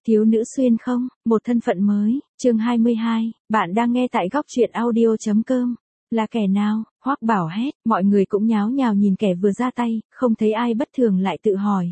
Thiếu nữ xuyên không, một thân phận mới, chương 22, bạn đang nghe tại góc truyện audio.com. Là kẻ nào? Hoắc Bảo hét, mọi người cũng nháo nhào nhìn kẻ vừa ra tay, không thấy ai bất thường lại tự hỏi.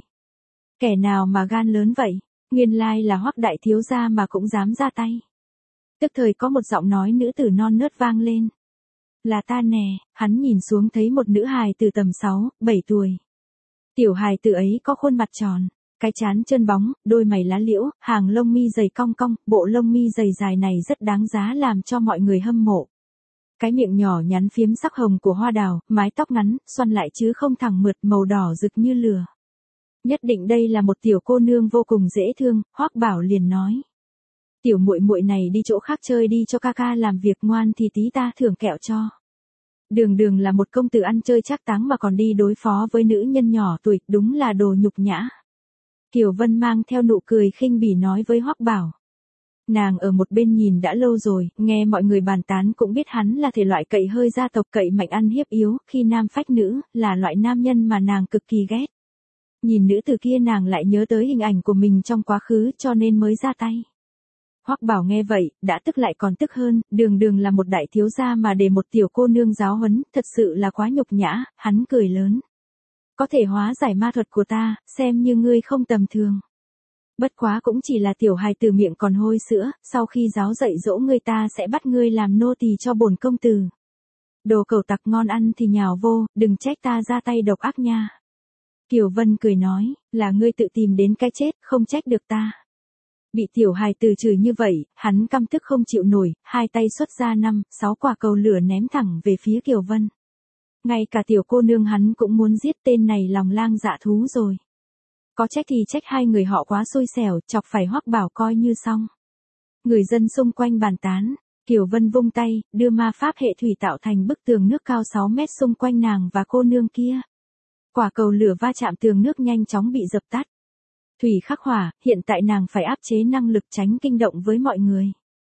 Kẻ nào mà gan lớn vậy? Nguyên lai là Hoắc đại thiếu gia mà cũng dám ra tay. Tức thời có một giọng nói nữ tử non nớt vang lên. Là ta nè, hắn nhìn xuống thấy một nữ hài từ tầm 6, 7 tuổi. Tiểu hài tử ấy có khuôn mặt tròn, cái trán trơn bóng, đôi mày lá liễu, hàng lông mi dày cong cong, bộ lông mi dày dài này rất đáng giá làm cho mọi người hâm mộ. Cái miệng nhỏ nhắn phiếm sắc hồng của hoa đào, mái tóc ngắn, xoăn lại chứ không thẳng mượt, màu đỏ rực như lửa. Nhất định đây là một tiểu cô nương vô cùng dễ thương, Hoắc Bảo liền nói. Tiểu muội muội này đi chỗ khác chơi đi cho ca ca làm việc, ngoan thì tí ta thưởng kẹo cho. Đường đường là một công tử ăn chơi trác táng mà còn đi đối phó với nữ nhân nhỏ tuổi, đúng là đồ nhục nhã. Kiều Vân mang theo nụ cười khinh bỉ nói với Hoắc Bảo. Nàng ở một bên nhìn đã lâu rồi, nghe mọi người bàn tán cũng biết hắn là thể loại cậy hơi gia tộc, cậy mạnh ăn hiếp yếu, khi nam phách nữ, là loại nam nhân mà nàng cực kỳ ghét. Nhìn nữ từ kia nàng lại nhớ tới hình ảnh của mình trong quá khứ cho nên mới ra tay. Hoắc Bảo nghe vậy, đã tức lại còn tức hơn, đường đường là một đại thiếu gia mà để một tiểu cô nương giáo huấn, thật sự là quá nhục nhã, hắn cười lớn. Có thể hóa giải ma thuật của ta, xem như ngươi không tầm thường. Bất quá cũng chỉ là tiểu hài tử miệng còn hôi sữa, sau khi giáo dạy dỗ ngươi ta sẽ bắt ngươi làm nô tỳ cho bổn công tử. Đồ cẩu tặc ngon ăn thì nhào vô, đừng trách ta ra tay độc ác nha. Kiều Vân cười nói, là ngươi tự tìm đến cái chết, không trách được ta. Bị tiểu hài tử chửi như vậy, hắn căm tức không chịu nổi, hai tay xuất ra 5, 6 quả cầu lửa ném thẳng về phía Kiều Vân. Ngay cả tiểu cô nương hắn cũng muốn giết, tên này lòng lang dạ thú rồi. Có trách thì trách hai người họ quá xui xẻo, chọc phải Hoắc Bảo coi như xong. Người dân xung quanh bàn tán, Kiều Vân vung tay, đưa ma pháp hệ thủy tạo thành bức tường nước cao 6 mét xung quanh nàng và cô nương kia. Quả cầu lửa va chạm tường nước nhanh chóng bị dập tắt. Thủy khắc hỏa, hiện tại nàng phải áp chế năng lực tránh kinh động với mọi người.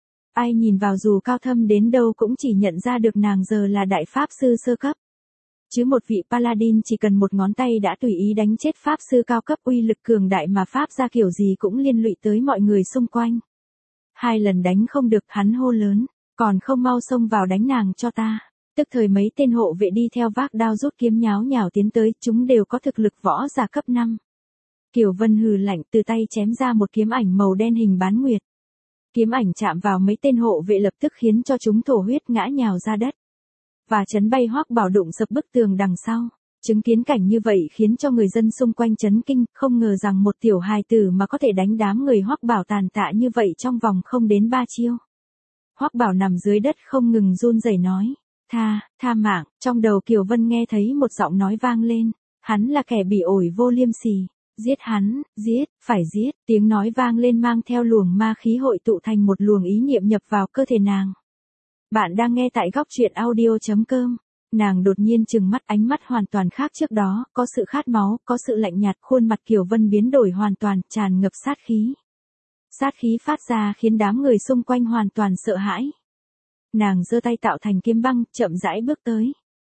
Ai nhìn vào dù cao thâm đến đâu cũng chỉ nhận ra được nàng giờ là đại pháp sư sơ cấp. Chứ một vị paladin chỉ cần một ngón tay đã tùy ý đánh chết pháp sư cao cấp, uy lực cường đại mà pháp ra kiểu gì cũng liên lụy tới mọi người xung quanh. 2 lần đánh không được, hắn hô lớn, còn không mau xông vào đánh nàng cho ta. Tức thời mấy tên hộ vệ đi theo vác đao rút kiếm nháo nhào tiến tới, chúng đều có thực lực võ giả cấp 5. Kiều Vân hừ lạnh, từ tay chém ra một kiếm ảnh màu đen hình bán nguyệt. Kiếm ảnh chạm vào mấy tên hộ vệ lập tức khiến cho chúng thổ huyết ngã nhào ra đất. Và chấn bay Hoắc Bảo đụng sập bức tường đằng sau. Chứng kiến cảnh như vậy khiến cho người dân xung quanh chấn kinh, không ngờ rằng một tiểu hài tử mà có thể đánh đám người Hoắc Bảo tàn tạ như vậy trong vòng không đến 3 chiêu. Hoắc Bảo nằm dưới đất không ngừng run rẩy nói, tha mạng. Trong đầu Kiều Vân nghe thấy một giọng nói vang lên, hắn là kẻ bị ổi vô liêm sỉ. Giết hắn, giết, phải giết, tiếng nói vang lên mang theo luồng ma khí hội tụ thành một luồng ý niệm nhập vào cơ thể nàng. Bạn đang nghe tại góc truyện audio.com. Nàng đột nhiên trừng mắt, ánh mắt hoàn toàn khác trước đó, có sự khát máu, có sự lạnh nhạt, khuôn mặt Kiều Vân biến đổi hoàn toàn, tràn ngập sát khí. Sát khí phát ra khiến đám người xung quanh hoàn toàn sợ hãi. Nàng giơ tay tạo thành kiếm băng, chậm rãi bước tới.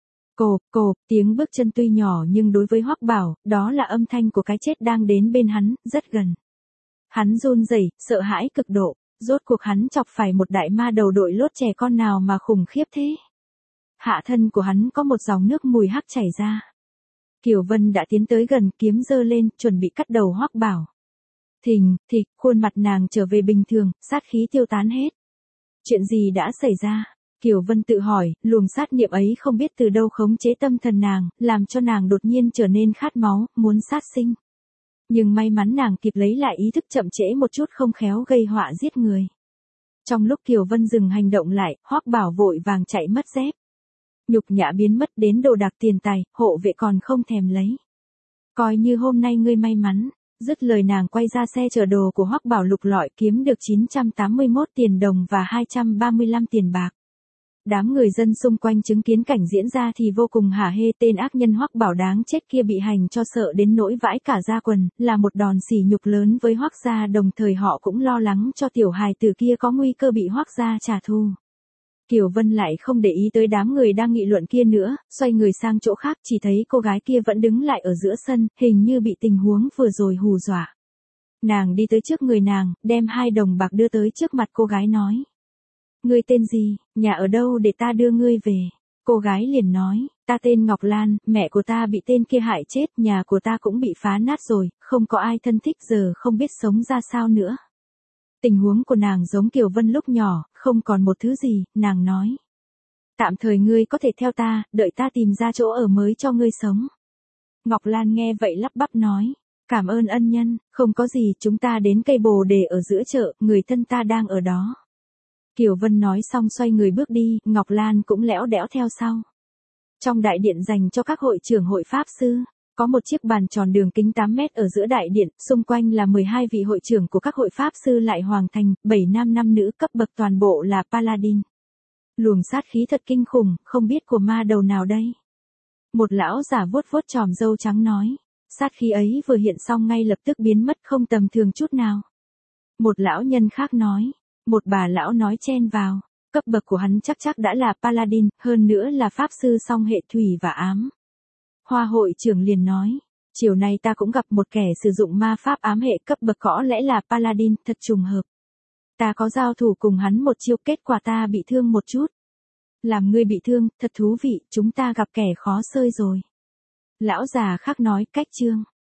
Cộp, tiếng bước chân tuy nhỏ nhưng đối với Hoắc Bảo, đó là âm thanh của cái chết đang đến bên hắn, rất gần. Hắn run rẩy, sợ hãi cực độ, rốt cuộc hắn chọc phải một đại ma đầu đội lốt trẻ con nào mà khủng khiếp thế. Hạ thân của hắn có một dòng nước mùi hắc chảy ra. Kiều Vân đã tiến tới gần, kiếm giơ lên, chuẩn bị cắt đầu Hoắc Bảo. Thình thịch, khuôn mặt nàng trở về bình thường, sát khí tiêu tán hết. Chuyện gì đã xảy ra? Kiều Vân tự hỏi, luồng sát niệm ấy không biết từ đâu khống chế tâm thần nàng, làm cho nàng đột nhiên trở nên khát máu, muốn sát sinh. Nhưng may mắn nàng kịp lấy lại ý thức, chậm trễ một chút không khéo gây họa giết người. Trong lúc Kiều Vân dừng hành động lại, Hoắc Bảo vội vàng chạy mất dép. Nhục nhã biến mất, đến đồ đạc tiền tài, hộ vệ còn không thèm lấy. Coi như hôm nay ngươi may mắn. Dứt lời nàng quay ra xe chở đồ của Hoắc Bảo lục lọi kiếm được 981 tiền đồng và 235 tiền bạc. Đám người dân xung quanh chứng kiến cảnh diễn ra thì vô cùng hả hê, tên ác nhân Hoắc Bảo đáng chết kia bị hành cho sợ đến nỗi vãi cả da quần, là một đòn sỉ nhục lớn với Hoắc gia, đồng thời họ cũng lo lắng cho tiểu hài tử kia có nguy cơ bị Hoắc gia trả thù. Kiều Vân lại không để ý tới đám người đang nghị luận kia nữa, xoay người sang chỗ khác, chỉ thấy cô gái kia vẫn đứng lại ở giữa sân, hình như bị tình huống vừa rồi hù dọa. Nàng đi tới trước người nàng, đem 2 đồng bạc đưa tới trước mặt cô gái nói. Ngươi tên gì, nhà ở đâu để ta đưa ngươi về? Cô gái liền nói, ta tên Ngọc Lan, mẹ của ta bị tên kia hại chết, nhà của ta cũng bị phá nát rồi, không có ai thân thích giờ không biết sống ra sao nữa. Tình huống của nàng giống Kiều Vân lúc nhỏ, không còn một thứ gì, nàng nói. Tạm thời ngươi có thể theo ta, đợi ta tìm ra chỗ ở mới cho ngươi sống. Ngọc Lan nghe vậy lắp bắp nói. Cảm ơn ân nhân, không có gì, chúng ta đến cây bồ đề ở giữa chợ, người thân ta đang ở đó. Kiều Vân nói xong xoay người bước đi, Ngọc Lan cũng lẽo đẽo theo sau. Trong đại điện dành cho các hội trưởng hội pháp sư, có một chiếc bàn tròn đường kính 8 mét ở giữa đại điện, xung quanh là 12 vị hội trưởng của các hội pháp sư lại hoàng thành, 7 nam 5 nữ cấp bậc toàn bộ là paladin. Luồng sát khí thật kinh khủng, không biết của ma đầu nào đây. Một lão giả vuốt vuốt chòm râu trắng nói. Sát khí ấy vừa hiện xong ngay lập tức biến mất không tầm thường chút nào. Một lão nhân khác nói. Một bà lão nói chen vào. Cấp bậc của hắn chắc đã là paladin, hơn nữa là pháp sư song hệ thủy và ám. Hoa hội trưởng liền nói. Chiều nay ta cũng gặp một kẻ sử dụng ma pháp ám hệ cấp bậc có lẽ là paladin, thật trùng hợp. Ta có giao thủ cùng hắn một chiêu, kết quả ta bị thương một chút. Làm ngươi bị thương, thật thú vị, chúng ta gặp kẻ khó xơi rồi. Lão già khác nói, cách chương.